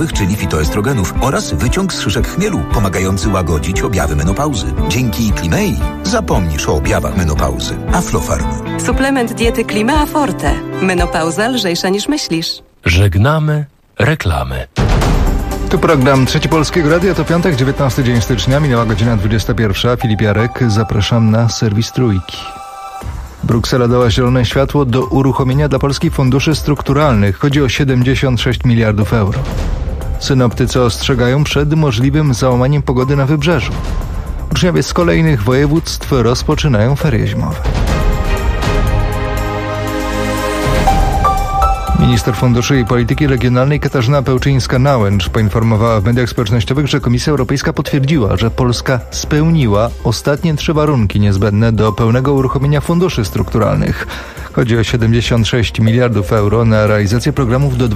hormonowych, czyli fitoestrogenów oraz wyciąg z szyszek chmielu, pomagający łagodzić objawy menopauzy. Dzięki Klimei zapomnisz o objawach menopauzy. Aflofarm. Suplement diety Klimea Forte. Menopauza lżejsza niż myślisz. Żegnamy reklamy. Tu program Trzeci Polskiego Radia, to piątek, 19 dzień stycznia, minęła godzina 21. Filip Jarek, zapraszam na serwis Trójki. Bruksela dała zielone światło do uruchomienia dla Polski funduszy strukturalnych. Chodzi o 76 miliardów euro. Synoptycy ostrzegają przed możliwym załamaniem pogody na wybrzeżu. Uczniowie z kolejnych województw rozpoczynają ferie zimowe. Minister Funduszy i Polityki Regionalnej Katarzyna Pełczyńska-Nałęcz poinformowała w mediach społecznościowych, że Komisja Europejska potwierdziła, że Polska spełniła ostatnie 3 warunki niezbędne do pełnego uruchomienia funduszy strukturalnych. Chodzi o 76 miliardów euro na realizację programów do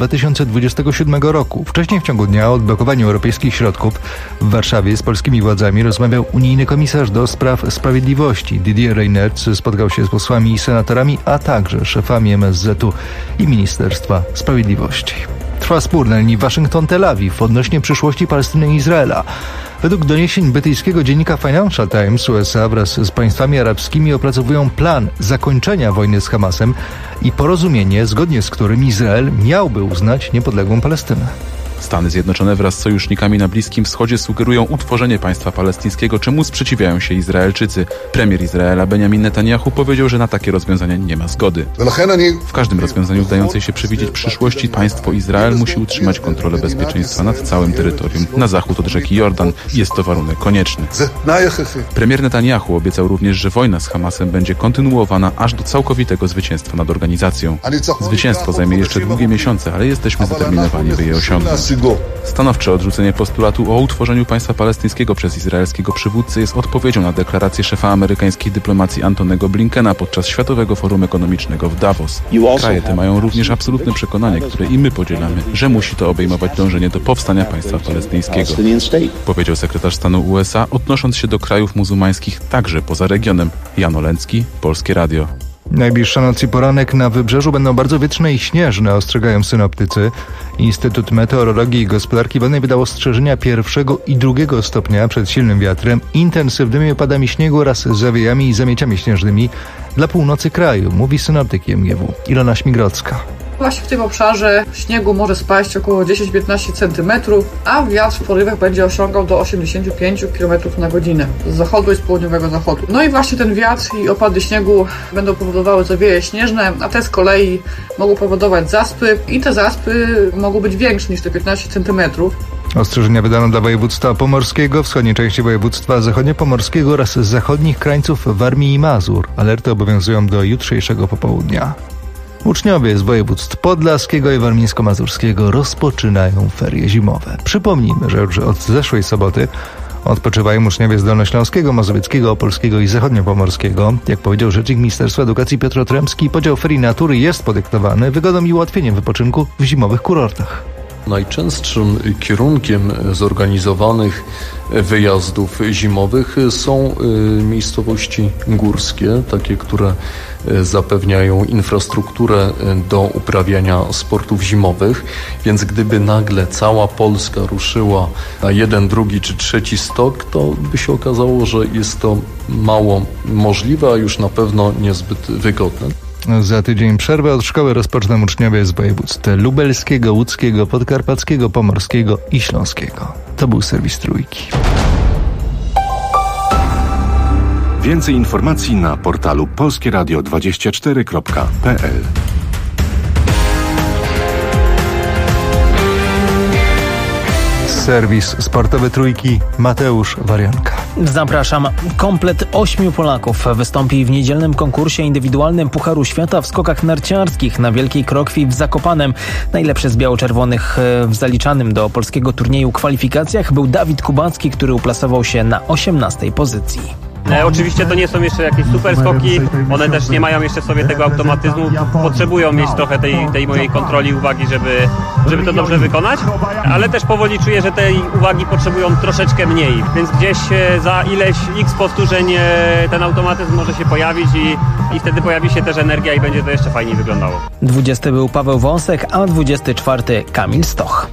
2027 roku. Wcześniej w ciągu dnia o odblokowaniu europejskich środków w Warszawie z polskimi władzami rozmawiał unijny komisarz do spraw sprawiedliwości. Didier Reynders spotkał się z posłami i senatorami, a także szefami MSZ-u i Ministerstwa Sprawiedliwości. Trwa spór na linii Waszyngton-Tel Awiw odnośnie przyszłości Palestyny i Izraela. Według doniesień brytyjskiego dziennika Financial Times, USA wraz z państwami arabskimi opracowują plan zakończenia wojny z Hamasem i porozumienie, zgodnie z którym Izrael miałby uznać niepodległą Palestynę. Stany Zjednoczone wraz z sojusznikami na Bliskim Wschodzie sugerują utworzenie państwa palestyńskiego, czemu sprzeciwiają się Izraelczycy. Premier Izraela Benjamin Netanyahu powiedział, że na takie rozwiązania nie ma zgody. W każdym rozwiązaniu dającej się przewidzieć przyszłości państwo Izrael musi utrzymać kontrolę bezpieczeństwa nad całym terytorium na zachód od rzeki Jordan. Jest to warunek konieczny. Premier Netanyahu obiecał również, że wojna z Hamasem będzie kontynuowana aż do całkowitego zwycięstwa nad organizacją. Zwycięstwo zajmie jeszcze długie miesiące, ale jesteśmy zdeterminowani, by je osiągnąć. Stanowcze odrzucenie postulatu o utworzeniu państwa palestyńskiego przez izraelskiego przywódcę jest odpowiedzią na deklarację szefa amerykańskiej dyplomacji Antonego Blinkena podczas Światowego Forum Ekonomicznego w Davos. Kraje te mają również absolutne przekonanie, które i my podzielamy, że musi to obejmować dążenie do powstania państwa palestyńskiego, powiedział sekretarz stanu USA, odnosząc się do krajów muzułmańskich także poza regionem. Jan Olęcki, Polskie Radio. Najbliższa noc i poranek na wybrzeżu będą bardzo wietrzne i śnieżne, ostrzegają synoptycy. Instytut Meteorologii i Gospodarki Wodnej wydał ostrzeżenia 1. i 2. stopnia przed silnym wiatrem, intensywnymi opadami śniegu oraz zawiejami i zamieciami śnieżnymi dla północy kraju, mówi synoptyk MGW Ilona Śmigrodzka. Właśnie w tym obszarze śniegu może spaść około 10-15 cm, a wiatr w porywach będzie osiągał do 85 km na godzinę z zachodu i z południowego zachodu. No i właśnie ten wiatr i opady śniegu będą powodowały zawieje śnieżne, a te z kolei mogą powodować zaspy i te zaspy mogą być większe niż te 15 cm. Ostrzeżenia wydano dla województwa pomorskiego, wschodniej części województwa zachodniopomorskiego oraz zachodnich krańców Warmii i Mazur. Alerty obowiązują do jutrzejszego popołudnia. Uczniowie z województw podlaskiego i warmińsko-mazurskiego rozpoczynają ferie zimowe. Przypomnijmy, że już od zeszłej soboty odpoczywają uczniowie z Dolnośląskiego, Mazowieckiego, Opolskiego i Zachodniopomorskiego. Jak powiedział rzecznik Ministerstwa Edukacji Piotr Otremski, podział ferii natury jest podyktowany wygodą i ułatwieniem wypoczynku w zimowych kurortach. Najczęstszym kierunkiem zorganizowanych wyjazdów zimowych są miejscowości górskie, takie, które zapewniają infrastrukturę do uprawiania sportów zimowych, więc gdyby nagle cała Polska ruszyła na 1, 2 czy 3 stok, to by się okazało, że jest to mało możliwe, a już na pewno niezbyt wygodne. Za tydzień przerwę od szkoły rozpoczną uczniowie z województw lubelskiego, łódzkiego, podkarpackiego, pomorskiego i śląskiego. To był serwis Trójki. Więcej informacji na portalu polskieradio24.pl. Serwis sportowy Trójki, Mateusz Warianka. Zapraszam. Komplet 8 Polaków wystąpi w niedzielnym konkursie indywidualnym Pucharu Świata w skokach narciarskich na Wielkiej Krokwi w Zakopanem. Najlepszy z biało-czerwonych w zaliczanym do polskiego turnieju kwalifikacjach był Dawid Kubacki, który uplasował się na 18. pozycji. Oczywiście to nie są jeszcze jakieś super skoki, one też nie mają jeszcze w sobie tego automatyzmu, potrzebują mieć trochę tej mojej kontroli, uwagi, żeby to dobrze wykonać, ale też powoli czuję, że tej uwagi potrzebują troszeczkę mniej, więc gdzieś za ileś x powtórzeń ten automatyzm może się pojawić i wtedy pojawi się też energia i będzie to jeszcze fajniej wyglądało. 20 był Paweł Wąsek, a 24 Kamil Stoch.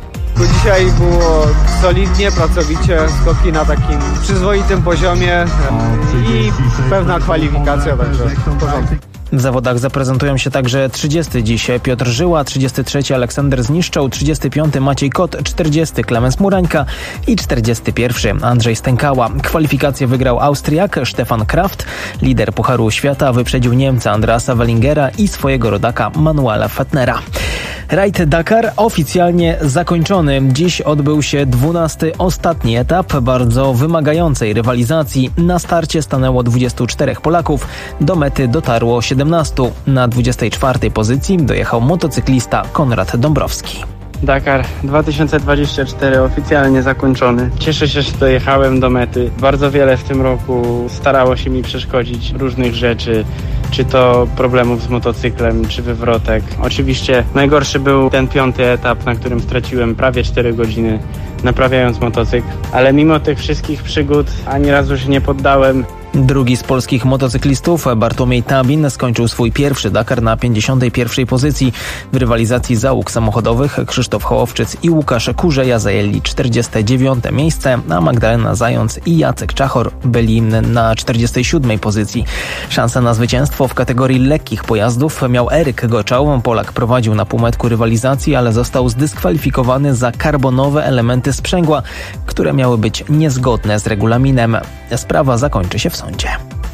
Dzisiaj było solidnie, pracowicie, skoki na takim przyzwoitym poziomie i pewna kwalifikacja, także w porządku. W zawodach zaprezentują się także 30 dziś Piotr Żyła, 33 Aleksander Zniszczał, 35 Maciej Kot, 40 Klemens Murańka i 41 Andrzej Stękała. Kwalifikację wygrał Austriak Stefan Kraft. Lider Pucharu Świata wyprzedził Niemca Andreasa Wellingera i swojego rodaka Manuela Fettnera. Rajd Dakar oficjalnie zakończony. Dziś odbył się 12. ostatni etap bardzo wymagającej rywalizacji. Na starcie stanęło 24 Polaków, do mety dotarło 17. Na 24. pozycji dojechał motocyklista Konrad Dąbrowski. Dakar 2024 oficjalnie zakończony. Cieszę się, że dojechałem do mety. Bardzo wiele w tym roku starało się mi przeszkodzić różnych rzeczy, czy to problemów z motocyklem, czy wywrotek. Oczywiście najgorszy był ten 5. etap, na którym straciłem prawie 4 godziny naprawiając motocykl, ale mimo tych wszystkich przygód ani razu się nie poddałem. Drugi z polskich motocyklistów, Bartłomiej Tabin, skończył swój pierwszy Dakar na 51. pozycji. W rywalizacji załóg samochodowych Krzysztof Hołowczyc i Łukasz Kurzeja zajęli 49. miejsce, a Magdalena Zając i Jacek Czachor byli na 47. pozycji. Szansę na zwycięstwo w kategorii lekkich pojazdów miał Eryk Goczał. Polak prowadził na półmetku rywalizacji, ale został zdyskwalifikowany za karbonowe elementy sprzęgła, które miały być niezgodne z regulaminem. Sprawa zakończy się w sądzie.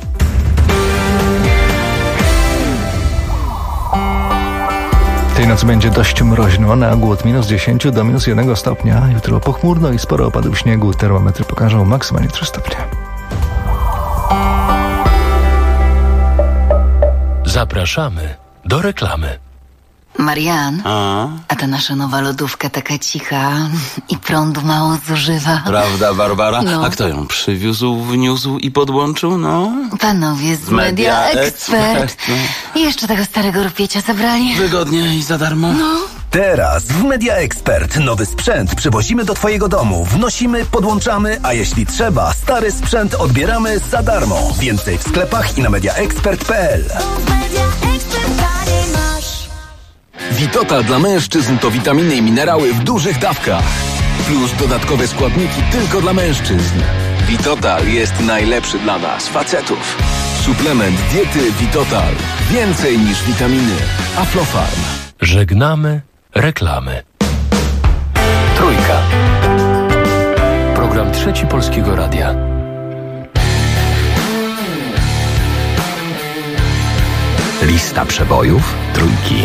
Tej nocy będzie dość mroźno, nagło od -10 do -1 stopnia. Jutro pochmurno i sporo opadów śniegu. Termometry pokażą maksymalnie 3 stopnie. Zapraszamy do reklamy. Marian, a ta nasza nowa lodówka taka cicha i prądu mało zużywa. Prawda, Barbara? No. A kto ją przywiózł, wniósł i podłączył, no? Panowie z Media Expert. I jeszcze tego starego rupiecia zabrali. Wygodnie i za darmo. No. Teraz w Media Expert nowy sprzęt przywozimy do Twojego domu, wnosimy, podłączamy, a jeśli trzeba, stary sprzęt odbieramy za darmo. Więcej w sklepach i na mediaexpert.pl. Vitotal dla mężczyzn to witaminy i minerały w dużych dawkach. Plus dodatkowe składniki tylko dla mężczyzn. Vitotal jest najlepszy dla nas, facetów. Suplement diety Vitotal. Więcej niż witaminy. Aflofarm. Żegnamy reklamy. Trójka. Program Trzeci Polskiego Radia. Lista przebojów Trójki.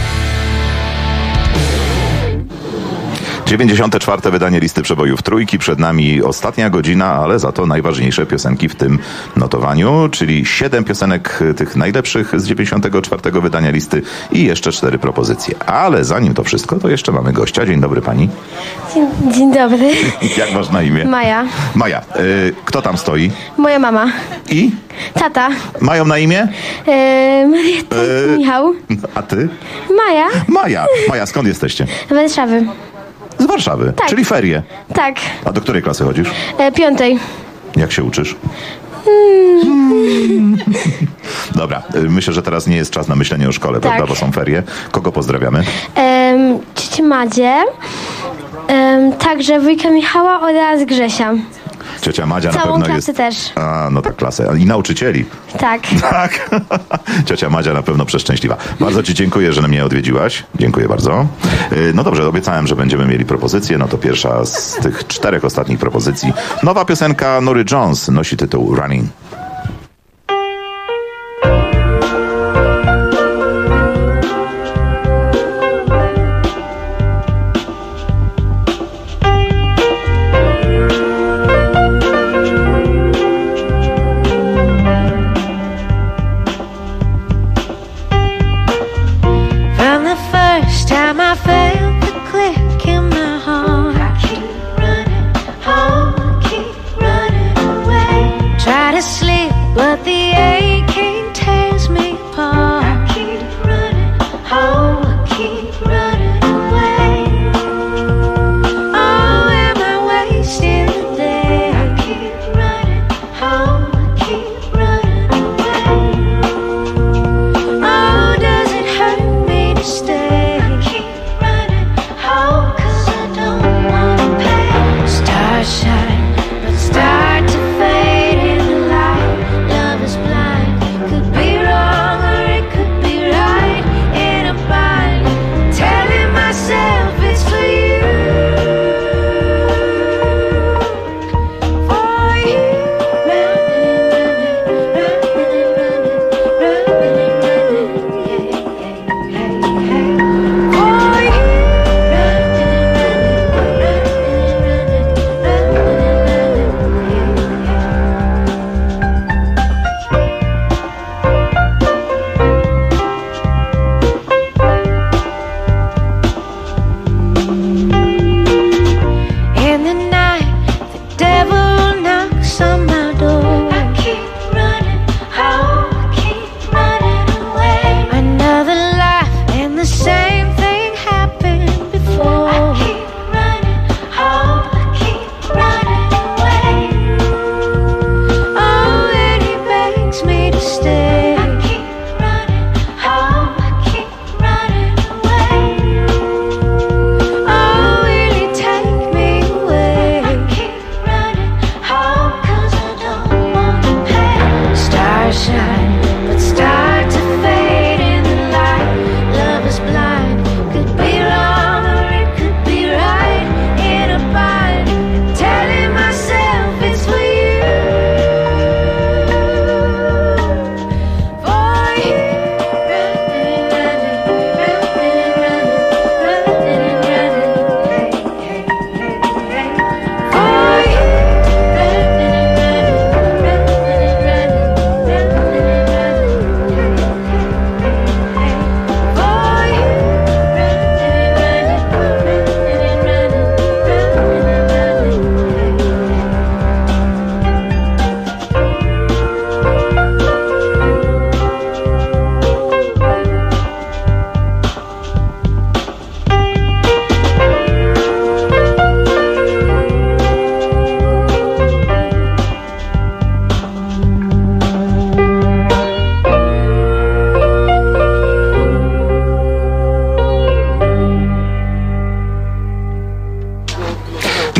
94. wydanie listy przebojów Trójki. Przed nami ostatnia godzina, ale za to najważniejsze piosenki w tym notowaniu, czyli 7 piosenek tych najlepszych z 94. wydania listy i jeszcze 4 propozycje. Ale zanim to wszystko, to jeszcze mamy gościa. Dzień dobry pani. Dzień dobry. Jak masz na imię? Maja. Maja. Kto tam stoi? Moja mama. I? Tata. Mają na imię? Marietta, Michał. A ty? Maja. Maja. Maja, skąd jesteście? Z Warszawy. Z Warszawy, tak. Czyli ferie. Tak. A do której klasy chodzisz? 5. Jak się uczysz? Dobra, myślę, że teraz nie jest czas na myślenie o szkole, tak. Prawda? Bo są ferie. Kogo pozdrawiamy? Ciocię Madzie, także wujka Michała oraz Grzesia. Ciocia Madzia Całą na pewno klasę jest... też. A, no tak, klasę. I nauczycieli. Tak. Tak. Ciocia Madzia na pewno przeszczęśliwa. Bardzo ci dziękuję, że mnie odwiedziłaś. Dziękuję bardzo. No dobrze, obiecałem, że będziemy mieli propozycje. No to pierwsza z tych 4 ostatnich propozycji. Nowa piosenka Norah Jones nosi tytuł Running. Try to sleep.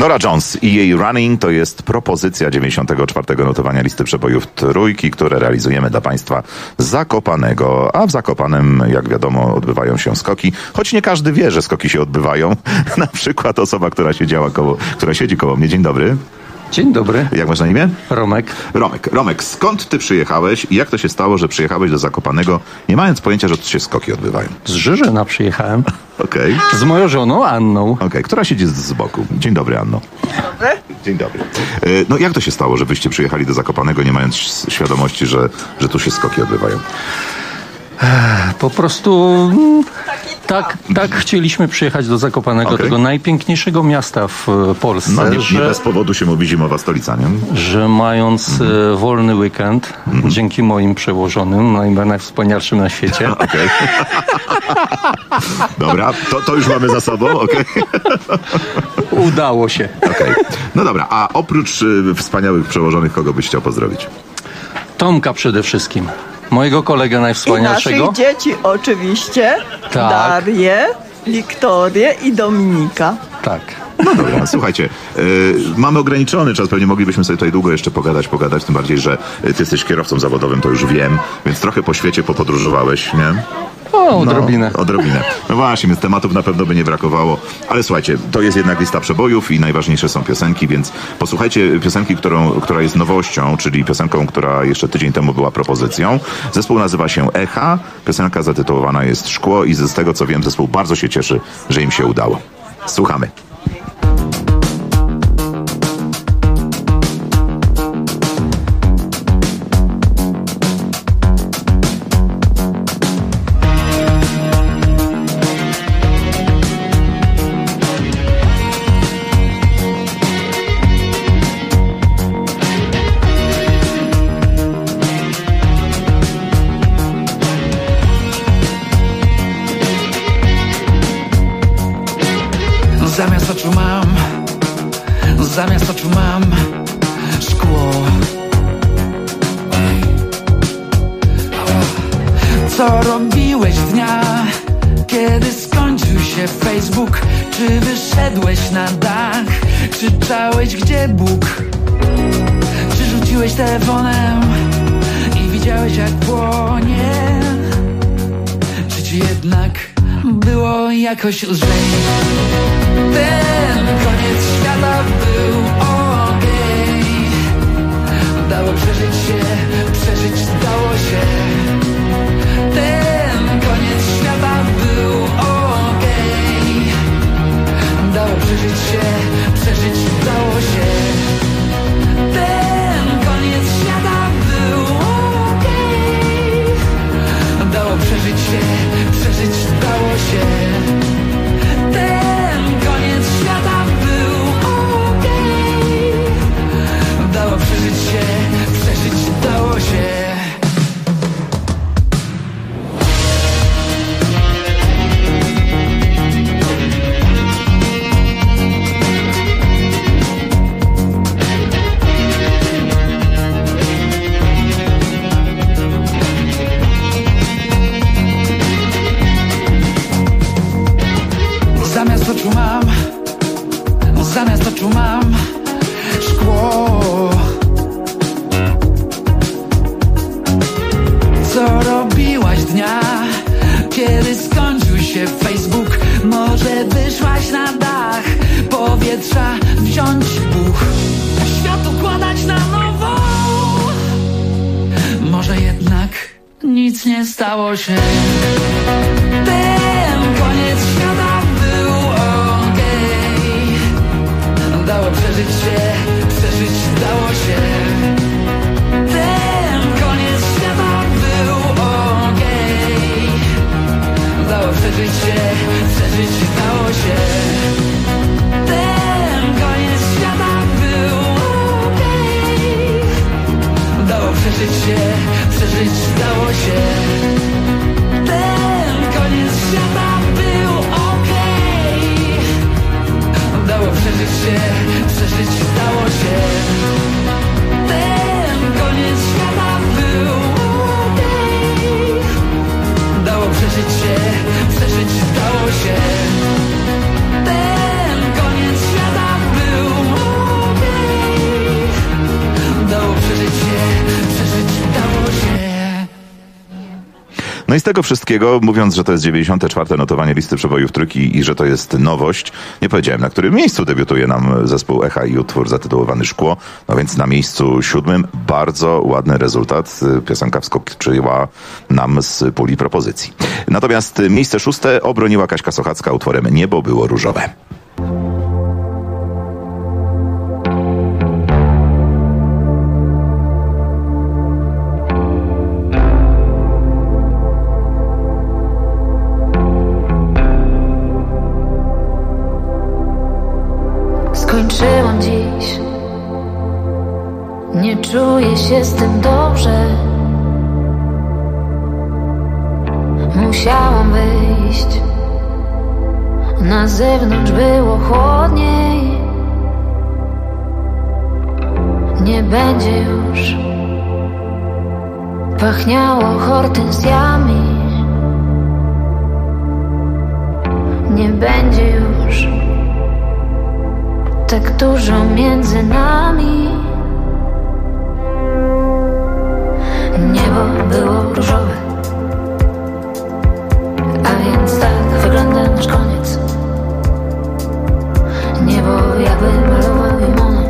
Nora Jones i jej Running to jest propozycja 94. notowania listy przebojów Trójki, które realizujemy dla Państwa z Zakopanego. A w Zakopanem, jak wiadomo, odbywają się skoki, choć nie każdy wie, że skoki się odbywają. Na przykład osoba, która siedzi koło mnie. Dzień dobry. Dzień dobry. Jak masz na imię? Romek. Romek, skąd ty przyjechałeś i jak to się stało, że przyjechałeś do Zakopanego, nie mając pojęcia, że tu się skoki odbywają? Z Żyżyna przyjechałem. Okej. Z moją żoną Anną. Okej, która siedzi z boku. Dzień dobry, Anno. Dzień dobry. No jak to się stało, że wyście przyjechali do Zakopanego, nie mając świadomości, że tu się skoki odbywają? Po prostu tak chcieliśmy przyjechać do Zakopanego, tego najpiękniejszego miasta w Polsce. No nie bez powodu się mówi zimowa stolica, nie? Że mając wolny weekend, dzięki moim przełożonym, najwspanialszym na świecie. Okej. Dobra, to już mamy za sobą, okej. Udało się. Okej. No dobra, a oprócz wspaniałych przełożonych, kogo byś chciał pozdrowić? Tomka przede wszystkim. Mojego kolegę najwspanialszego. I naszych dzieci oczywiście. Tak. Darię, Wiktorię i Dominika. Tak. No dobra, słuchajcie, mamy ograniczony czas, pewnie moglibyśmy sobie tutaj długo jeszcze pogadać, tym bardziej, że ty jesteś kierowcą zawodowym, to już wiem, więc trochę po świecie popodróżowałeś, nie? Odrobinę. Odrobinę. No właśnie, więc tematów na pewno by nie brakowało. Ale słuchajcie, to jest jednak lista przebojów i najważniejsze są piosenki, więc posłuchajcie piosenki, która jest nowością, czyli piosenką, która jeszcze tydzień temu była propozycją. Zespół nazywa się Echa, piosenka zatytułowana jest Szkło i z tego co wiem, zespół bardzo się cieszy, że im się udało. Słuchamy. Zamiast oczu mam szkło. Co robiłeś dnia, kiedy skończył się Facebook? Czy wyszedłeś na dach? Krzyczałeś, gdzie Bóg? Czy rzuciłeś telefonem i widziałeś, jak płonie? Czy ci jednak było jakoś lżej? Ten koniec świata był okej. Dało przeżyć dało się. Ten koniec świata był okej. Dało przeżyć dało się. Ten koniec świata był okej. Dało przeżyć dało się. Ten koniec świata był okej. Dało przeżyć dało się. Zamiast oczu mam szkło. Co robiłaś dnia, kiedy skończył się Facebook? Może wyszłaś na dach, powietrza wziąć buch, świat układać na nowo. Może jednak nic nie stało się. Ten koniec świata był okej. Dało przeżyć dało się. Ten koniec świata był okej. Dało przeżyć dało się. Ten koniec świata był okej. Dało przeżyć dało się. Ten koniec świata był okej. Dało przeżyć dało się. Ten koniec świata był okej. Dało przeżyć dało się. Ten koniec świata był No i z tego wszystkiego, mówiąc, że to jest 94. notowanie listy przebojów trójki i że to jest nowość, nie powiedziałem, na którym miejscu debiutuje nam zespół Echa i utwór zatytułowany Szkło. No więc na miejscu 7. bardzo ładny rezultat. Piosenka wskoczyła nam z puli propozycji. Natomiast miejsce 6. obroniła Kaśka Sochacka utworem Niebo było różowe. Skończyłam dziś, nie czuję się z tym dobrze. Musiałam wyjść, na zewnątrz było chłodniej. Nie będzie już pachniało hortensjami. Nie będzie już tak dużo między nami. Niebo było różowe, a więc tak wygląda nasz koniec. Niebo jakby malował Imona.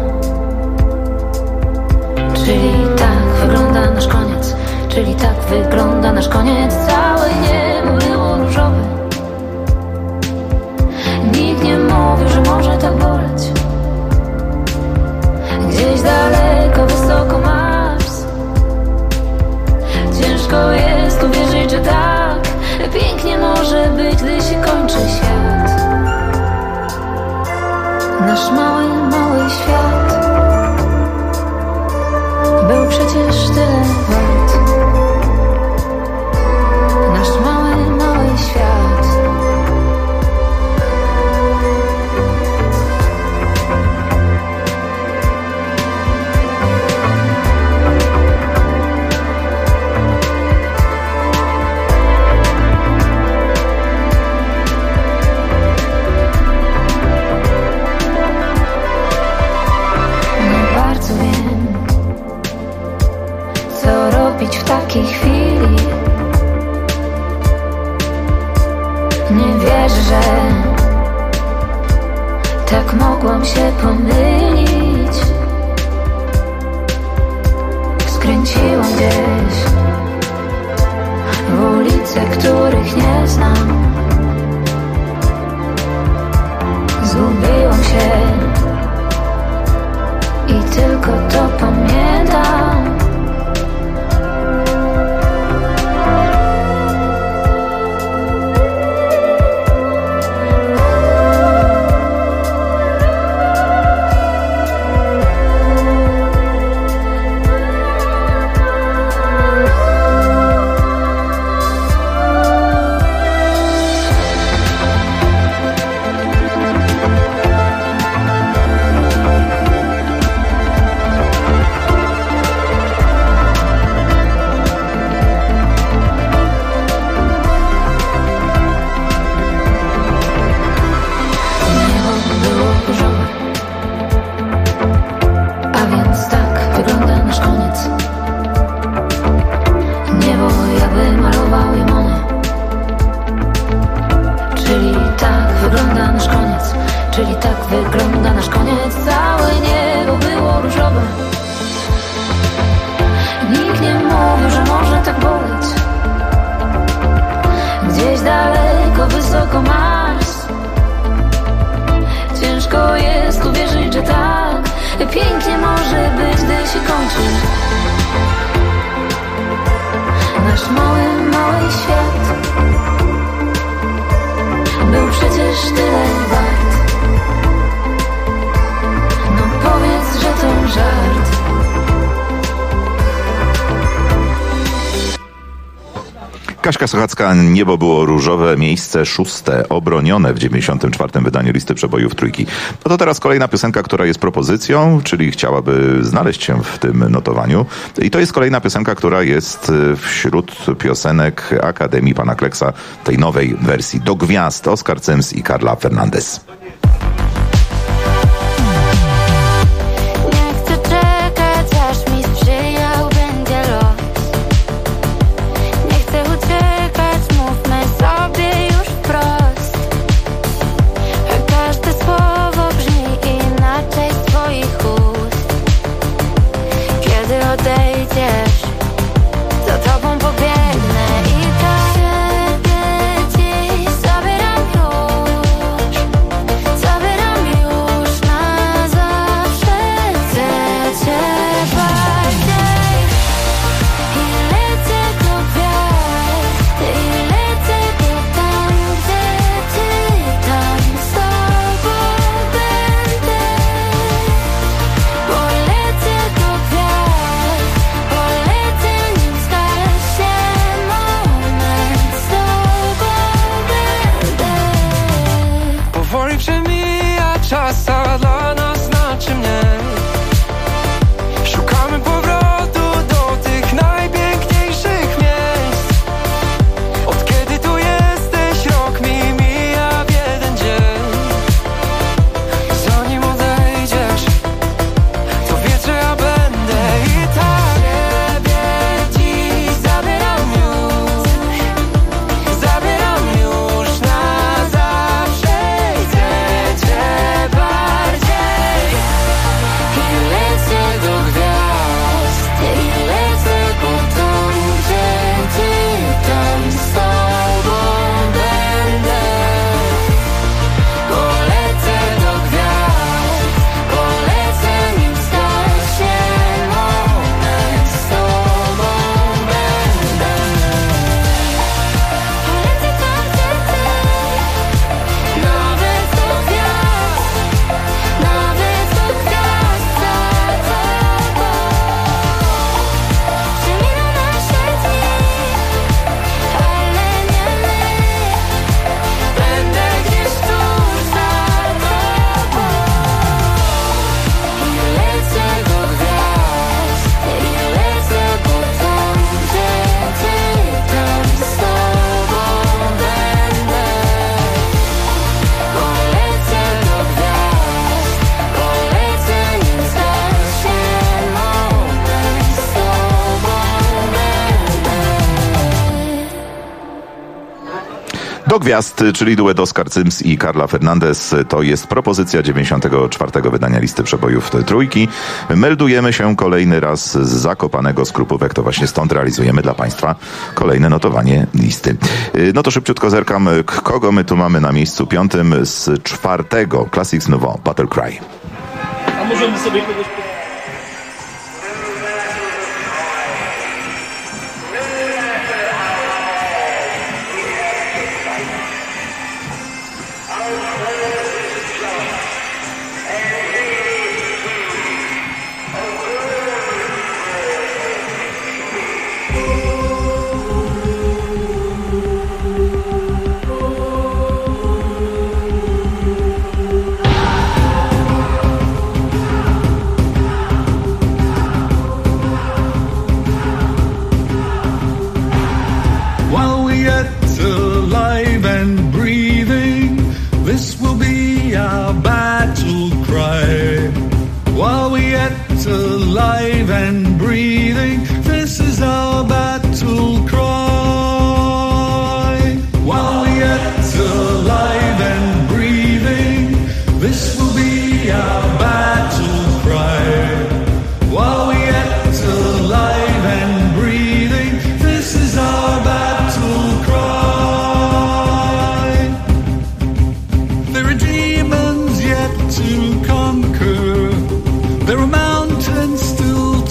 Czyli tak wygląda nasz koniec. Czyli tak wygląda nasz koniec. Całe niebo było różowe. Nikt nie mówił, że może tak boleć. Gdzieś daleko, wysoko Mars. Ciężko jest uwierzyć, że tak pięknie może być, gdy się kończy świat. Nasz mały, mały świat był przecież tyle wart. Nasz mały, mały świat. W takiej chwili nie wierzę, że tak mogłam się pomylić. Skręciłam gdzieś w ulice, których nie znam. Zgubiłam się i tylko to pamiętam. Czyli tak wygląda nasz koniec. Całe niebo było różowe. Nikt nie mówił, że może tak boleć. Gdzieś daleko, wysoko Mars. Ciężko jest uwierzyć, że tak pięknie może być, gdy się kończy. Nasz mały, mały świat był przecież tyle wart. No powiedz, że to żart. Kaśka Sochacka, Niebo było różowe, miejsce 6, obronione w 94. wydaniu listy przebojów trójki. No to teraz kolejna piosenka, która jest propozycją, czyli chciałaby znaleźć się w tym notowaniu. I to jest kolejna piosenka, która jest wśród piosenek Akademii Pana Kleksa, tej nowej wersji Do Gwiazd, Oskar Cyms i Carla Fernandez. Uciekać, czy mniej. Szukamy powrotu do tych najpiękniejszych miejsc. Od kiedy tu jesteś, rok mi mija w jeden dzień. Zanim odejdziesz, to wiesz, że ja będę i tak. Ciebie dziś zabieram już na zawsze. Chcę cię bardziej i lecę do gwiazd. I lecę po to, gdzie ty, tam z tobą będę. Polecę do gwiazd, polecę, nim stać się moment, z tobą będę. Polecę tam, gdzie ty, nawet do gwiazd, nawet do gwiazd za tobą. Przeminą nasze dni, ale nie my. Będę gdzieś tuż za tobą. I lecę do gwiazd, i lecę po to, gdzie ty, tam z tobą będę. Polecę do gwiazd, polecę, nim stać się moment, z tobą będę. Do gwiazd, czyli duet Oskar Cyms i Carla Fernandez, to jest propozycja 94. wydania listy przebojów Trójki. Meldujemy się kolejny raz z Zakopanego, z Krupówek, to właśnie stąd realizujemy dla Państwa kolejne notowanie listy. No to szybciutko zerkam, kogo my tu mamy na miejscu 5 z 4. Classics Nouveau, Battle Cry. A możemy sobie kogoś... While we're yet alive and breathing, this will be our battle cry. While we're yet alive and breathing, this is our battle cry. While we're yet alive and breathing, this will be our battle cry. While we're yet alive and breathing, this is our battle cry. There are demons yet to conquer. There are mountains still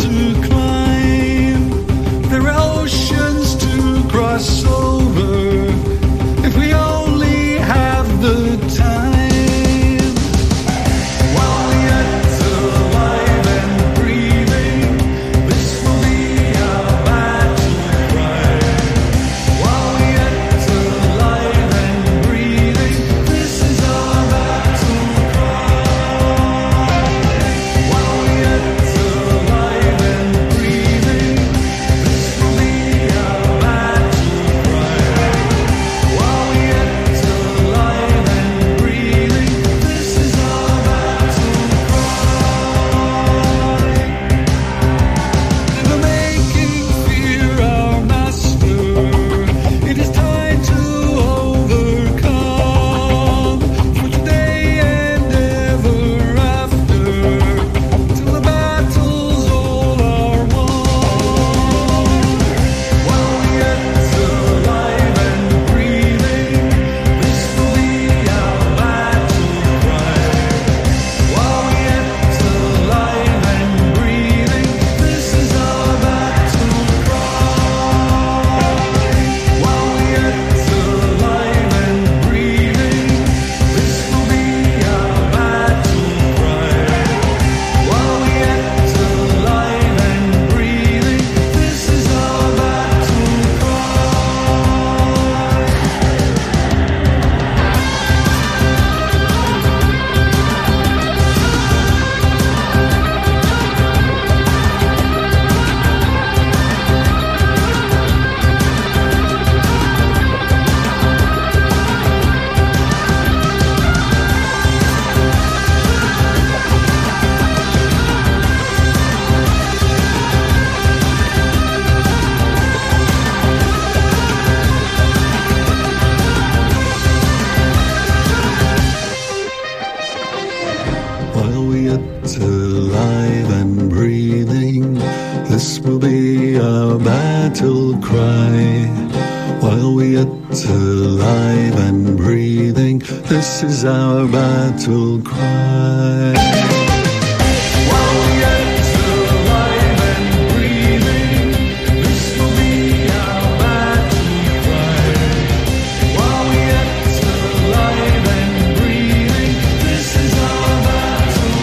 yet alive and breathing, this will be our battle cry. While we yet alive and breathing, this is our battle cry. While we yet alive and breathing, this will be our battle cry. While we yet alive and breathing, this is our battle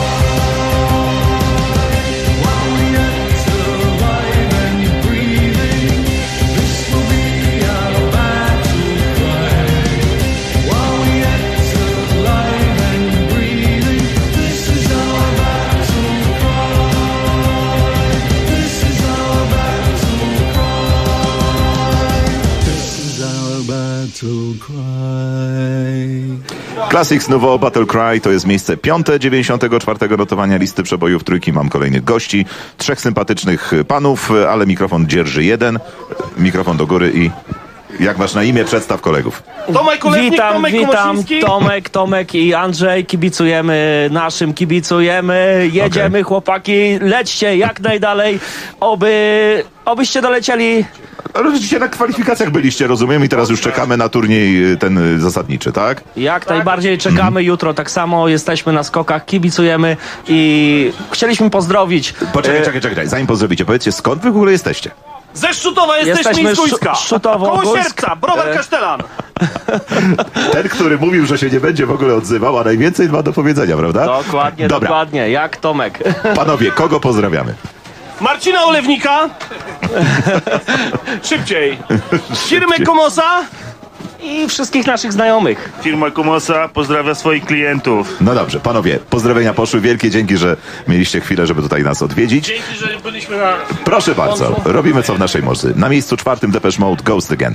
cry. While we yet alive and breathing, this will be our battle cry. While we yet alive and breathing, this is our battle cry. This is our battle cry. This is our battle cry. Classics Nouveau Battle Cry to jest miejsce 5. 94. notowania listy przebojów trójki. Mam kolejnych gości, 3 sympatycznych panów, ale mikrofon dzierży jeden. Mikrofon do góry i jak masz na imię, przedstaw kolegów. Tomek Olewnik, Witam, Tomek Komosiński. Tomek i Andrzej, kibicujemy naszym, jedziemy chłopaki, lećcie jak najdalej, obyście dolecieli. Ale dzisiaj na kwalifikacjach byliście, rozumiem, i teraz już czekamy na turniej ten zasadniczy, tak? Jak najbardziej czekamy, jutro tak samo, jesteśmy na skokach, kibicujemy i chcieliśmy pozdrowić. Poczekaj, zanim pozdrowicie, powiedzcie, skąd wy w ogóle jesteście? Ze Szczutowa jesteśmy z Gujska. Koło Sierpca, Browar Kasztelan. Ten, który mówił, że się nie będzie w ogóle odzywał, a najwięcej ma do powiedzenia, prawda? Dokładnie, jak Tomek. Panowie, kogo pozdrawiamy? Marcina Olewnika. Szybciej. Firmę Komosa. I wszystkich naszych znajomych. Firma Komosa pozdrawia swoich klientów. No dobrze, panowie, pozdrowienia poszły. Wielkie dzięki, że mieliście chwilę, żeby tutaj nas odwiedzić. Dzięki, że byliśmy na... Proszę bardzo, robimy co w naszej mocy. Na miejscu 4 Depeche Mode, Ghost Again.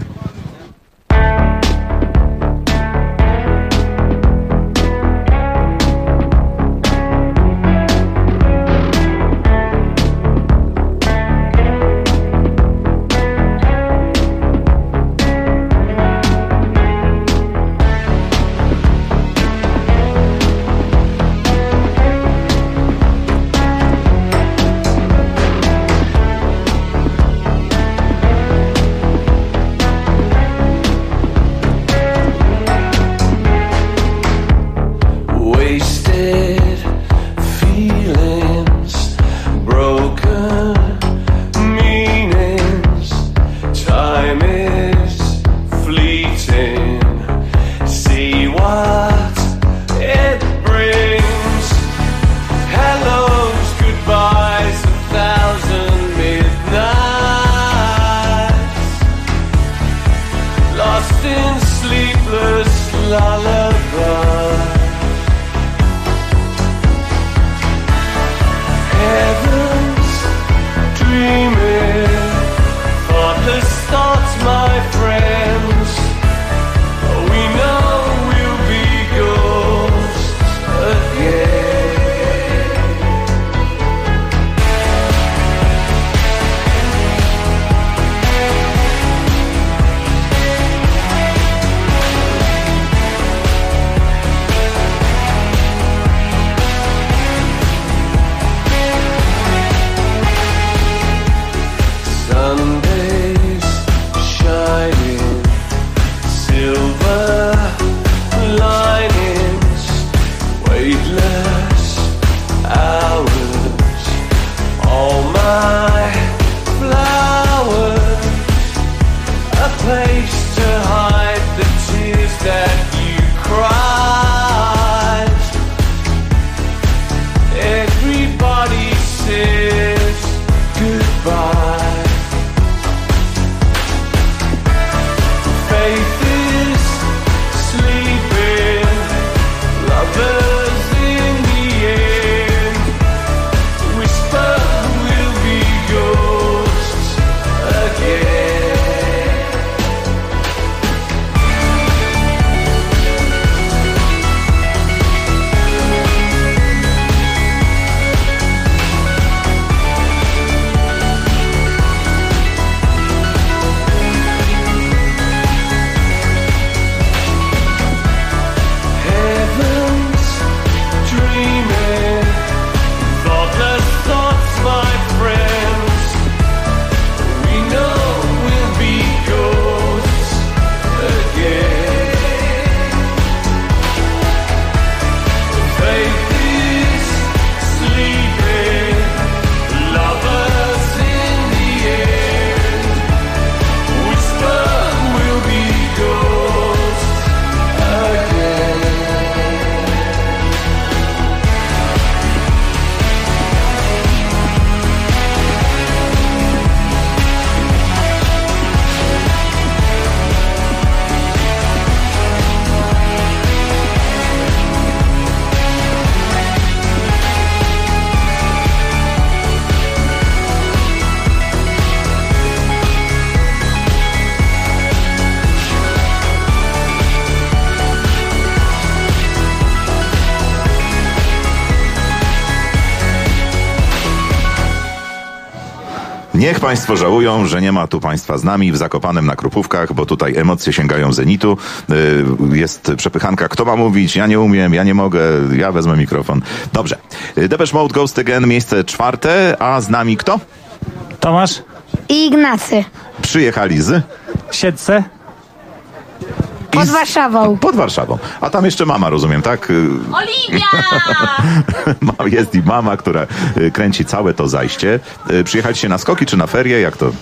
Niech państwo żałują, że nie ma tu państwa z nami w Zakopanem na Krupówkach, bo tutaj emocje sięgają zenitu. Jest przepychanka, kto ma mówić, ja nie umiem, ja nie mogę, ja wezmę mikrofon. Dobrze. Depeche Mode, Ghost Again, miejsce 4, a z nami kto? Tomasz i Ignacy. Przyjechali z Siedlce. Pod Warszawą. Pod Warszawą. A tam jeszcze mama, rozumiem, tak? Oliwia! Jest i mama, która kręci całe to zajście. Przyjechaliście na skoki czy na ferie? Jak to?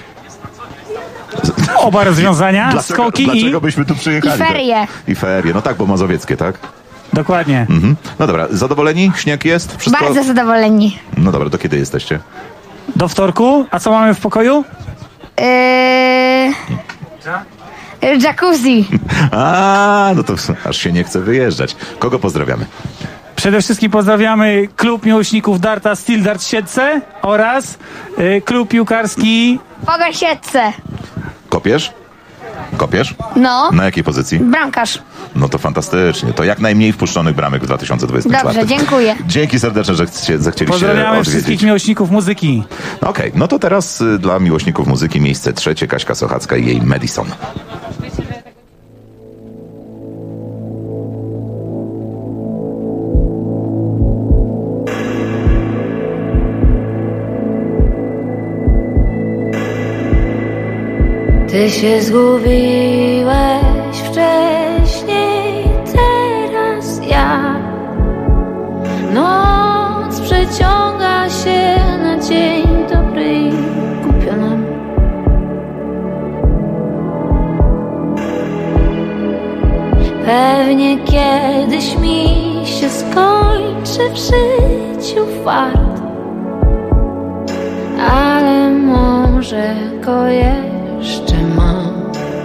Oba rozwiązania, skoki dlaczego byśmy tu przyjechali? I ferie. Tak? I ferie. No tak, bo mazowieckie, tak? Dokładnie. Mhm. No dobra, zadowoleni? Śnieg jest? Wszystko? Bardzo zadowoleni. No dobra, do kiedy jesteście? Do wtorku. A co mamy w pokoju? Jacuzzi. No to aż się nie chce wyjeżdżać. Kogo pozdrawiamy? Przede wszystkim pozdrawiamy klub miłośników darta Steel Dart Siedlce oraz klub piłkarski Pogoń Siedlce. Kopiesz? Kopiesz? No. Na jakiej pozycji? Bramkarz. No to fantastycznie. To jak najmniej wpuszczonych bramek w 2024. Dobrze, dziękuję. Dzięki serdeczne, że zechcieliście Pozdrawiamy odwiedzić. wszystkich miłośników muzyki. Okej, no to teraz dla miłośników muzyki miejsce 3, Kaśka Sochacka i jej Madison. Ty się zgubiłeś wcześniej, teraz ja. Noc przeciąga się na dzień dobry i głupio nam. Pewnie kiedyś mi się skończy w życiu fart, ale może go jeszcze mam.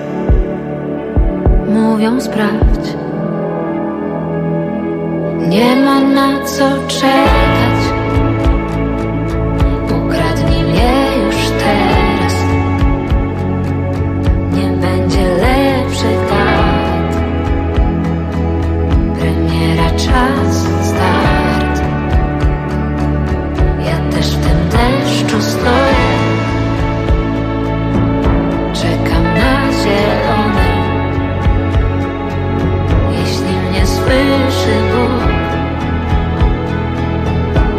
Mówią sprawdź, nie ma na co czekać. Ukradnij mnie już teraz, nie będzie lepszych dat. Premiera, czas, start. Ja też w tym deszczu stoję, czekam na zielone. Jeśli mnie słyszy Bóg,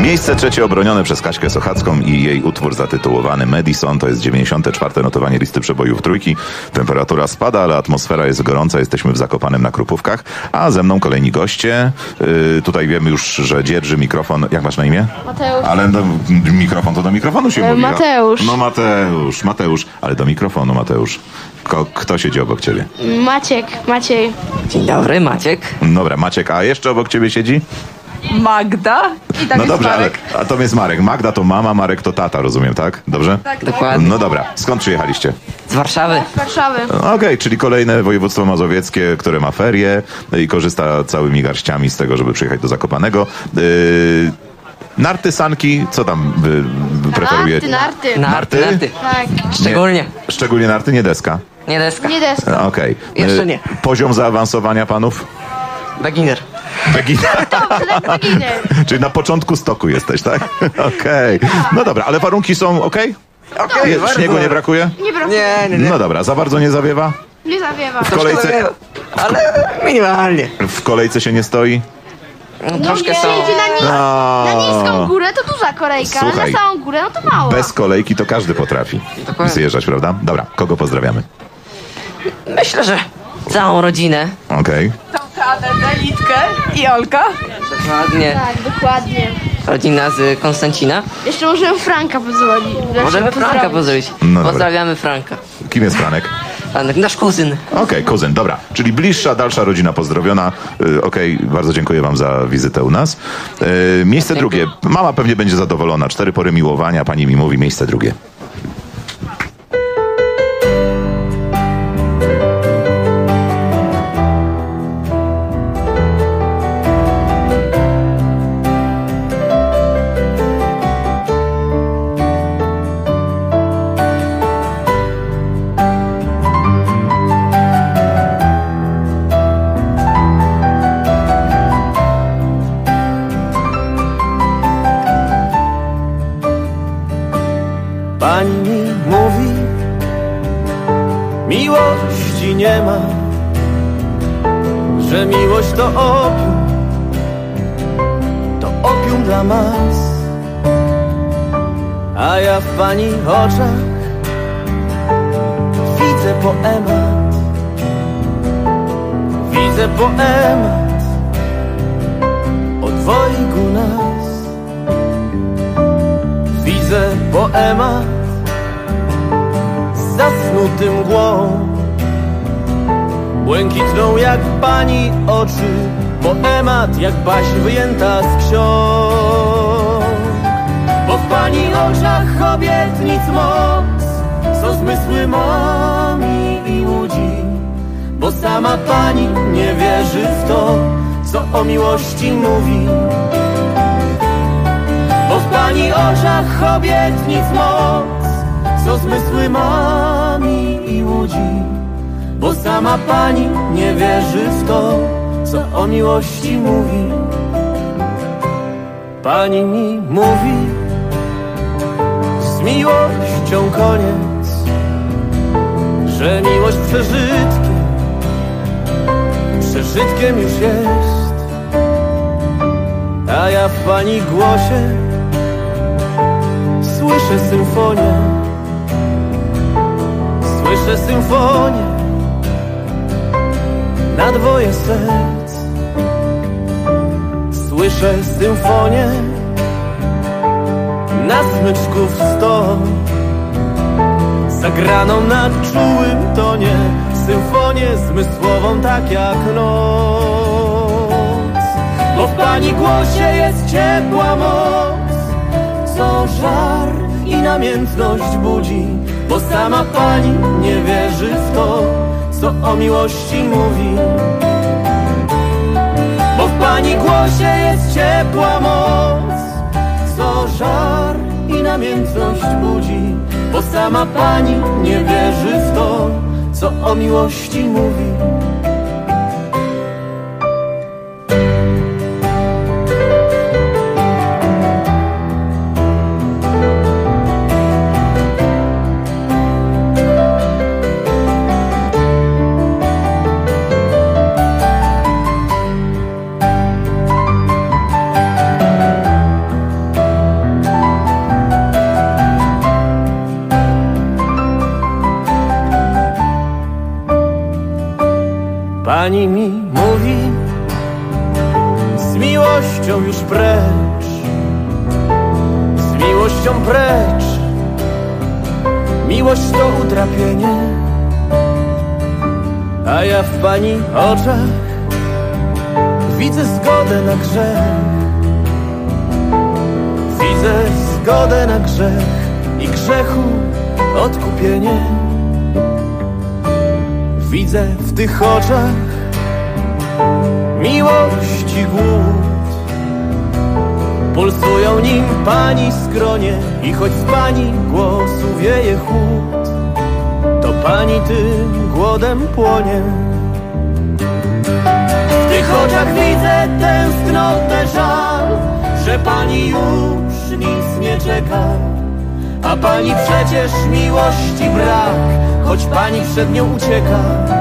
Miejsce trzecie obronione przez Kaśkę Sochacką i jej utwór zatytułowany Madison. To jest 94. notowanie listy przebojów trójki. Temperatura spada, ale atmosfera jest gorąca. Jesteśmy w Zakopanem na Krupówkach. A ze mną kolejni goście. Tutaj wiemy już, że dzierży mikrofon. Jak masz na imię? Mateusz. Ale mikrofon to do mikrofonu się mówi. Mateusz. No Mateusz. Ale do mikrofonu Mateusz. Kto siedzi obok ciebie? Maciej. Dzień dobry, Maciek. Dobra, Maciek, a jeszcze obok ciebie siedzi? Magda i tam No jest dobrze, Marek. a to jest Marek. Magda to mama, Marek to tata, rozumiem, tak? Dobrze? Tak, Dokładnie. No dobra, skąd przyjechaliście? Z Warszawy. Warszawy. Okej, czyli kolejne województwo mazowieckie, które ma ferie i korzysta całymi garściami z tego, żeby przyjechać do Zakopanego. Narty, sanki, co tam preferuje? Narty. Tak. Szczególnie. Szczególnie narty, nie deska. Nie deska. Nie deska. Okej. Jeszcze nie. Poziom zaawansowania panów? Beginner. Czyli na początku stoku jesteś, tak? Okej. No dobra, ale warunki są okej? Śniegu nie brakuje? Nie brakuje. Nie. No dobra, za bardzo nie zawiewa? Nie zawiewa. W kolejce, Ale minimalnie. w kolejce się nie stoi? No, troszkę nie, są. idzie na niską górę to duża kolejka, ale Słuchaj, na samą górę no to mała. Bez kolejki to każdy potrafi zjeżdżać, prawda? Dobra, kogo pozdrawiamy? Myślę, że całą rodzinę. Okej. Anetę, Litkę i Olka. Dokładnie. Tak, dokładnie. Rodzina z Konstancina. Jeszcze możemy Franka pozdrowić. Możemy Franka pozdrowić. No dobra. Pozdrawiamy Franka. Kim jest Franek? Franek, nasz kuzyn. Okej, kuzyn, dobra. Czyli bliższa, dalsza rodzina pozdrowiona. Okej, bardzo dziękuję wam za wizytę u nas. Miejsce drugie. Mama pewnie będzie zadowolona. 4 pory miłowania. Pani mi mówi miejsce drugie. Pani mi mówi, miłości nie ma, że miłość to opium dla mas. A ja w pani oczach widzę poemat o dwojgu nas. Widzę poemat z zasnutym mgłą, błękitną jak pani oczy, poemat jak baśń wyjęta z ksiąg. Bo w pani oczach obietnic moc, co zmysły mami i łudzi, bo sama pani nie wierzy w to, co o miłości mówi. Bo w pani oczach obietnic moc, co zmysły mami i łudzi, bo sama pani nie wierzy w to, co o miłości mówi. Pani mi mówi, z miłością koniec, że miłość przeżytkiem już jest. A ja w pani głosie słyszę symfonię na dwoje serc. Słyszę symfonię na smyczków 100, zagraną na czułym tonie, symfonię zmysłową tak jak noc. Bo w pani głosie jest ciepła moc, co żar i namiętność budzi, bo sama pani nie wierzy w to, co o miłości mówi. Bo w pani głosie jest ciepła moc, co żar i namiętność budzi, bo sama pani nie wierzy w to, co o miłości mówi. pani mi mówi, z miłością już precz, z miłością precz. Miłość to utrapienie, a ja w pani oczach widzę zgodę na grzech. Widzę zgodę na grzech i grzechu odkupienie. Widzę w tych oczach miłości głód. Pulsują nim pani skronie i choć z pani głosu wieje chłód, to pani tym głodem płonie. W tych oczach widzę tęsknotę, żal, że pani już nic nie czeka. A pani przecież miłości brak, choć pani przed nią ucieka.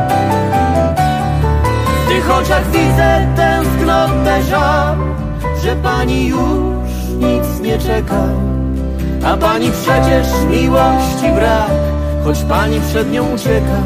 W tych oczach widzę tęsknotę, żal, że pani już nic nie czeka. A pani przecież miłości brak, choć pani przed nią ucieka.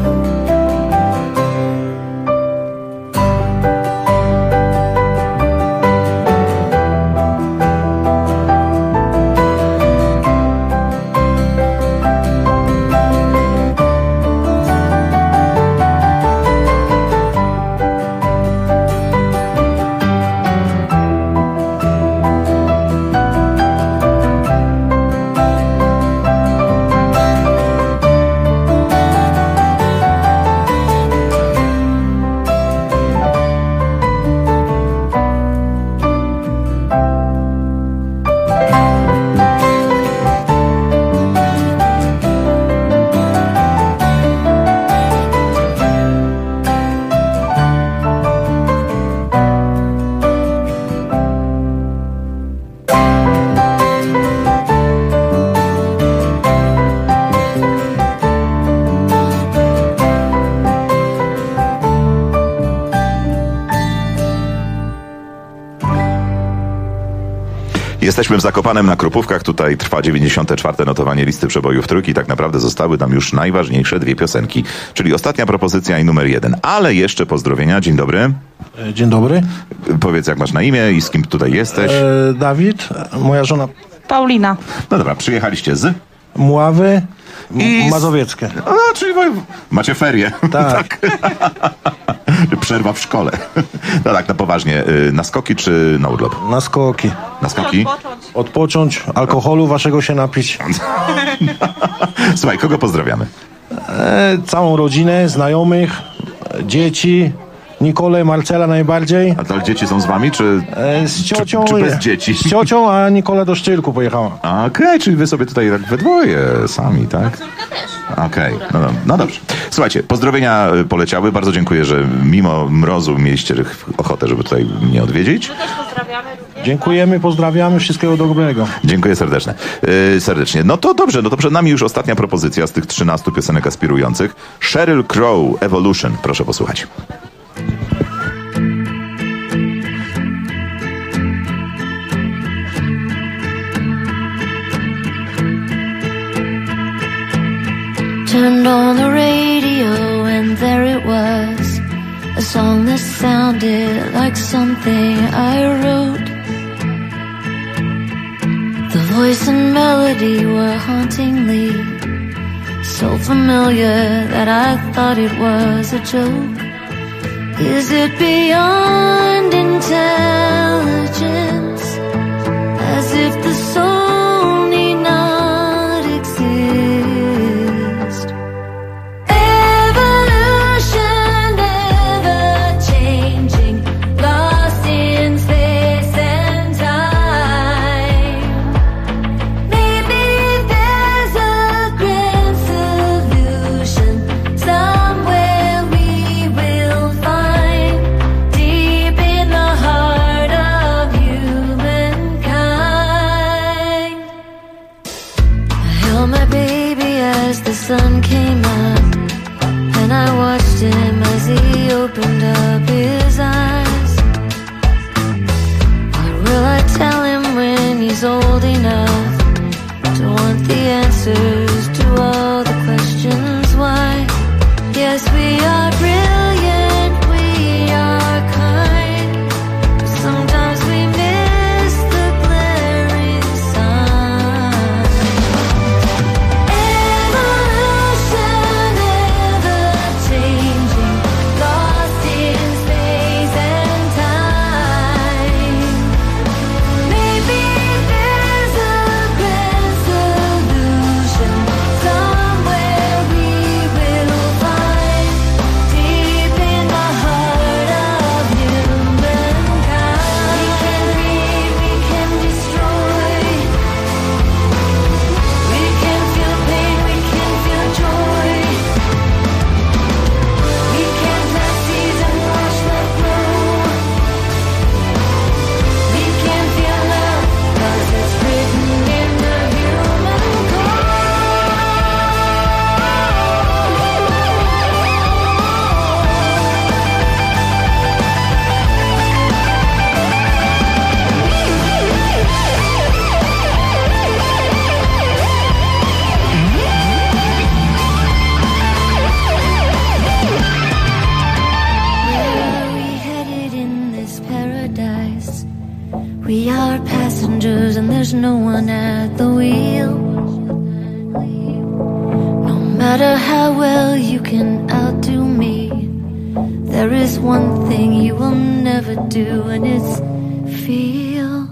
Jesteśmy w Zakopanem na Krupówkach. Tutaj trwa 94. notowanie listy przebojów trójki. Tak naprawdę zostały tam już najważniejsze dwie piosenki, czyli ostatnia propozycja i numer 1. Ale jeszcze pozdrowienia. Dzień dobry. Dzień dobry. Powiedz, jak masz na imię i z kim tutaj jesteś? Dawid, moja żona Paulina. No dobra, przyjechaliście z? Mławy i Mazowieckie. A, czyli macie ferie. Tak. Przerwa w szkole. No tak, na poważnie. Na skoki czy na urlop? Na skoki. Na skoki? Odpocząć, alkoholu waszego się napić. Słuchaj, kogo pozdrawiamy? Całą rodzinę, znajomych, dzieci, Nikolę, Marcela najbardziej. A to dzieci są z wami, czy, z ciocią, czy bez dzieci? Z ciocią, a Nikola do Szczylku pojechała. Okej, czyli wy sobie tutaj tak we dwoje sami, tak? Okej, no dobrze. Słuchajcie, pozdrowienia poleciały. Bardzo dziękuję, że mimo mrozu mieliście ochotę, żeby tutaj mnie odwiedzić. My też pozdrawiamy. Dziękujemy, pozdrawiamy, wszystkiego dobrego. Dziękuję serdecznie. No to dobrze, no to przed nami już ostatnia propozycja z tych 13 piosenek aspirujących. Sheryl Crow, Evolution. Proszę posłuchać. Turned on the radio and there it was, a song that sounded like something I wrote. The voice and melody were hauntingly so familiar that I thought it was a joke. Is it beyond intelligence, as if the soul need not exist? Evolution, ever changing, lost in space and time. Maybe there's a grand solution somewhere we will find, deep in the heart of humankind. I held my baby as the sun came up, and I watched him as he opened up his eyes. What will I tell him when he's old enough to want the answers to all the questions why? Yes, we are brilliant, we We are passengers and there's no one at the wheel. No matter how well you can outdo me, there is one thing you will never do, and it's feel.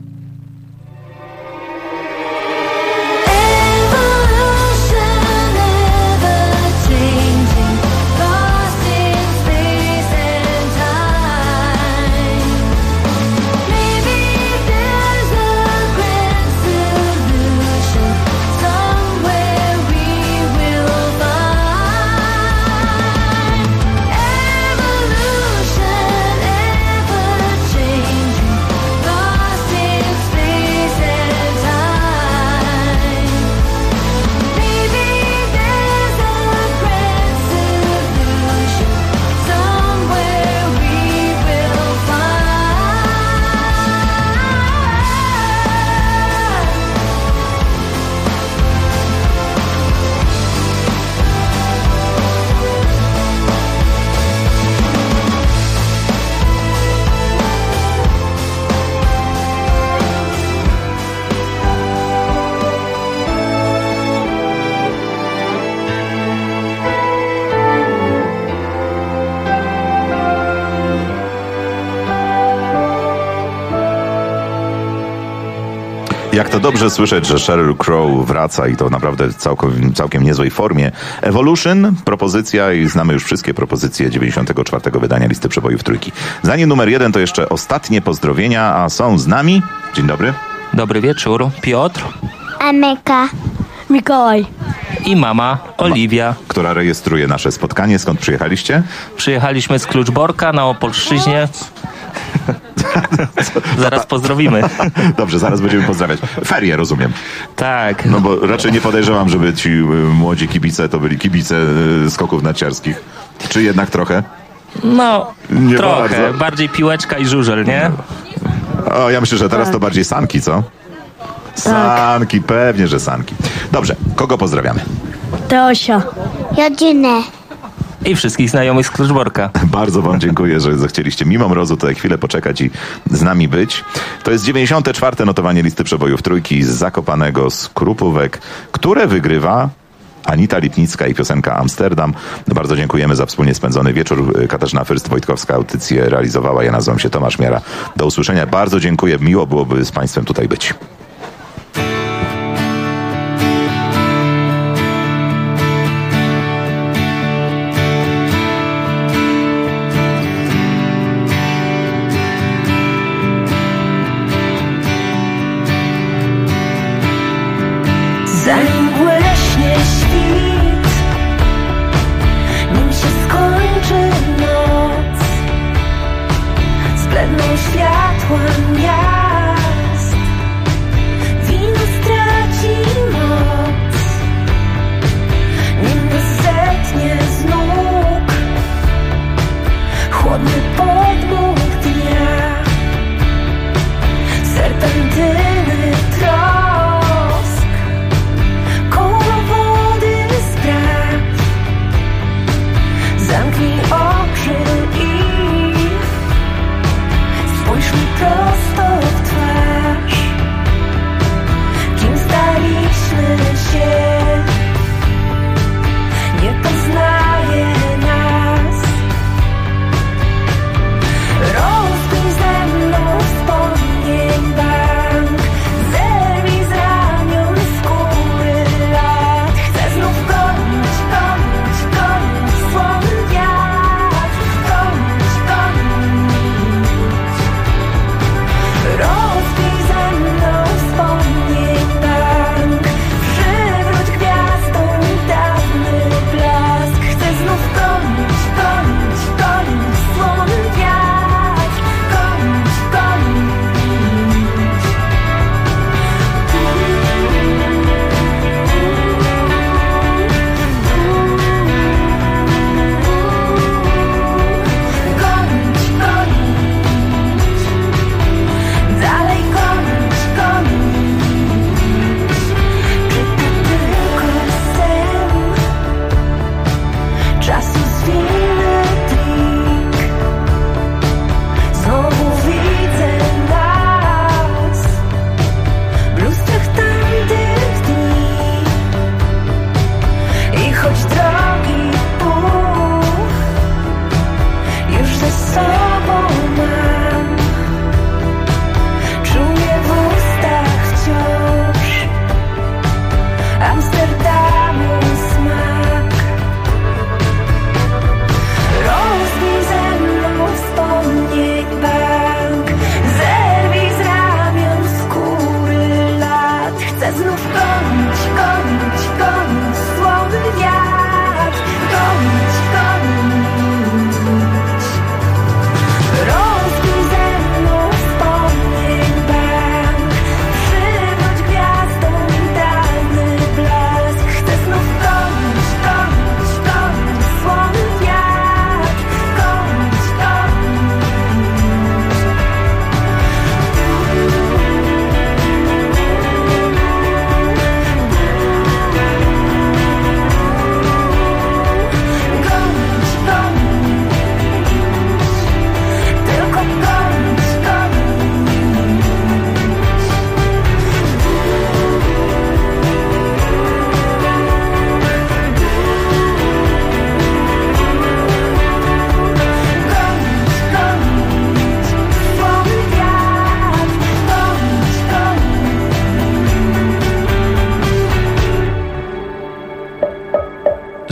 Jak to dobrze słyszeć, że Sheryl Crow wraca i to naprawdę w całkiem niezłej formie. Evolution, propozycja i znamy już wszystkie propozycje 94. wydania listy przebojów trójki. Zanim numer 1 to jeszcze ostatnie pozdrowienia, a są z nami. Dzień dobry. Dobry wieczór. Piotr. Ameka. Mikołaj. I mama Oliwia. Która rejestruje nasze spotkanie. Skąd przyjechaliście? Przyjechaliśmy z Kluczborka na Opolszczyźnie. Zaraz pozdrowimy. Dobrze, zaraz będziemy pozdrawiać. Ferie, rozumiem. Tak. No bo raczej nie podejrzewam, żeby ci młodzi kibice to byli kibice skoków narciarskich. Czy jednak trochę? No, nie trochę. Bardzo. Bardziej piłeczka i żużel, nie? O, ja myślę, że teraz to bardziej sanki, co? Sanki, pewnie, że sanki. Dobrze, kogo pozdrawiamy? Teosia. Jadzinę. I wszystkich znajomych z Kluczborka. Bardzo wam dziękuję, że zechcieliście mimo mrozu tutaj chwilę poczekać i z nami być. To jest 94. notowanie listy przebojów trójki z Zakopanego, z Krupówek, które wygrywa Anita Lipnicka i piosenka Amsterdam. Bardzo dziękujemy za wspólnie spędzony wieczór. Katarzyna Fyrst-Wojtkowska audycję realizowała. Ja nazywam się Tomasz Miara. Do usłyszenia. Bardzo dziękuję. Miło byłoby z państwem tutaj być. Zanim błyśnie świt, nim się skończy noc, zbledną światła miast, wino straci moc, nim nas zetnie z nóg chłodny podmuch dnia, serpentyny trosk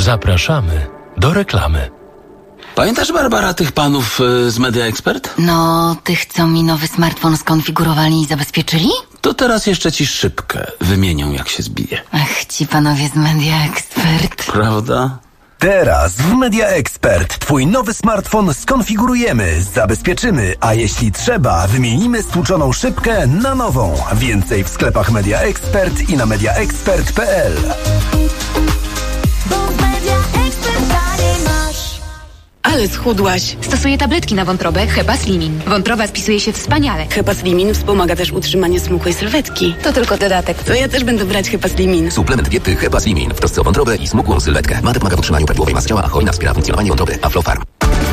Zapraszamy do reklamy. Pamiętasz, Barbara, tych panów z Media Expert? No, tych, co mi nowy smartfon skonfigurowali i zabezpieczyli? To teraz jeszcze ci szybkę wymienią, jak się zbije. Ach, ci panowie z Media Expert. Prawda? Teraz w Media Expert twój nowy smartfon skonfigurujemy, zabezpieczymy, a jeśli trzeba, wymienimy stłuczoną szybkę na nową. Więcej w sklepach Media Expert i na mediaexpert.pl. Ale schudłaś. Stosuję tabletki na wątrobę Hepaslimin. Wątroba spisuje się wspaniale. Hepaslimin wspomaga też utrzymanie smukłej sylwetki. To tylko dodatek. To ja też będę brać Hepaslimin. Suplement diety Hepaslimin w trosce o wątrobę i smukłą sylwetkę. Mate pomaga w utrzymaniu prawidłowej masy ciała, a hojna wspiera funkcjonowanie wątroby. Aflofarm.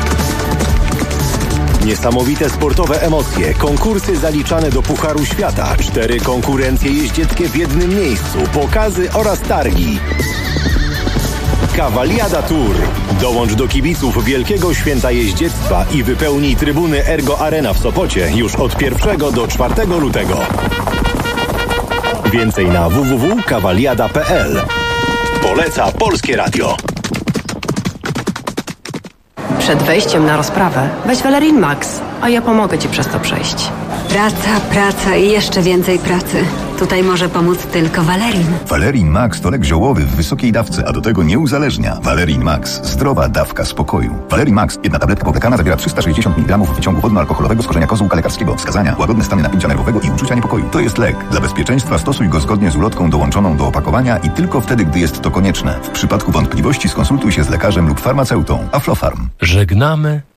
Niesamowite sportowe emocje, konkursy zaliczane do Pucharu Świata, 4 konkurencje jeździeckie w jednym miejscu, pokazy oraz targi. Cavaliada Tour. Dołącz do kibiców Wielkiego Święta Jeździectwa i wypełnij trybuny Ergo Arena w Sopocie już od 1 do 4 lutego. Więcej na www.cavaliada.pl. Poleca Polskie Radio. Przed wejściem na rozprawę weź Valerin Max, a ja pomogę Ci przez to przejść. Praca i jeszcze więcej pracy. Tutaj może pomóc tylko Valerin. Valerin Max to lek ziołowy w wysokiej dawce, a do tego nie uzależnia. Valerin Max. Zdrowa dawka spokoju. Valerin Max. Jedna tabletka powlekana zawiera 360 mg wyciągu wodno-alkoholowego z korzenia kozłka lekarskiego. Wskazania: łagodne stany napięcia nerwowego i uczucia niepokoju. To jest lek. Dla bezpieczeństwa stosuj go zgodnie z ulotką dołączoną do opakowania i tylko wtedy, gdy jest to konieczne. W przypadku wątpliwości skonsultuj się z lekarzem lub farmaceutą. Aflofarm. Żegnamy